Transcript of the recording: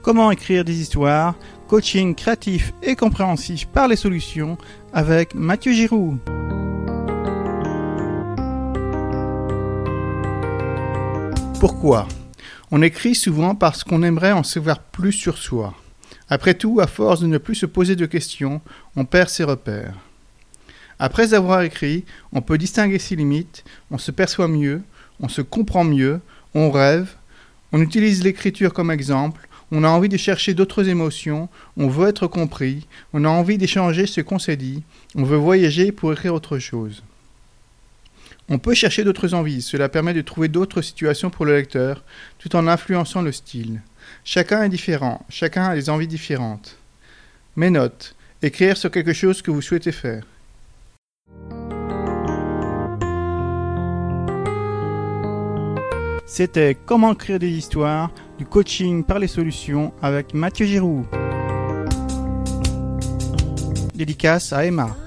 Comment écrire des histoires, coaching créatif et compréhensif par les solutions avec Mathieu Giroux. Pourquoi ? On écrit souvent parce qu'on aimerait en savoir plus sur soi. Après tout, à force de ne plus se poser de questions, on perd ses repères. Après avoir écrit, on peut distinguer ses limites, on se perçoit mieux, on se comprend mieux, on rêve, on utilise l'écriture comme exemple, on a envie de chercher d'autres émotions, on veut être compris, on a envie d'échanger ce qu'on s'est dit, on veut voyager pour écrire autre chose. On peut chercher d'autres envies, cela permet de trouver d'autres situations pour le lecteur, tout en influençant le style. Chacun est différent, chacun a des envies différentes. Mes notes, écrire sur quelque chose que vous souhaitez faire. C'était Comment écrire des histoires, du coaching par les solutions avec Mathieu Giroux. Dédicace à Emma.